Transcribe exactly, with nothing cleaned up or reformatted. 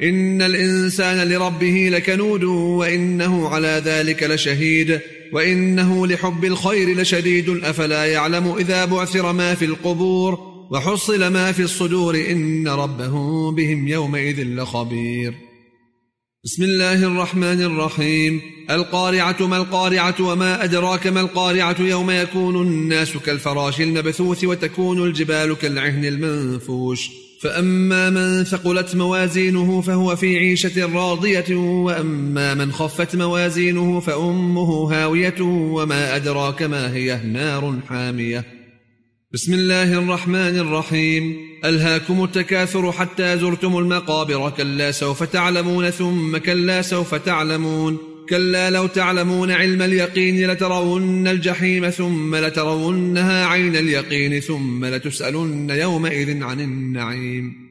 إن الإنسان لربه لكنود وإنه على ذلك لشهيد وإنه لحب الخير لشديد أفلا يعلم إذا بعثر ما في القبور وحصل ما في الصدور إن ربهم بهم يومئذ لخبير. بسم الله الرحمن الرحيم. القارعة ما القارعة وما أدراك ما القارعة يوم يكون الناس كالفراش المبثوث وتكون الجبال كالعهن المنفوش فأما من ثقلت موازينه فهو في عيشة راضية وأما من خفت موازينه فأمه هاوية وما أدراك ما هي نار حامية. بسم الله الرحمن الرحيم. ألهاكم التكاثر حتى زرتم المقابر كلا سوف تعلمون ثم كلا سوف تعلمون كلا لو تعلمون علم اليقين لترون الجحيم ثم لترونها عين اليقين ثم لتسألن يومئذ عن النعيم.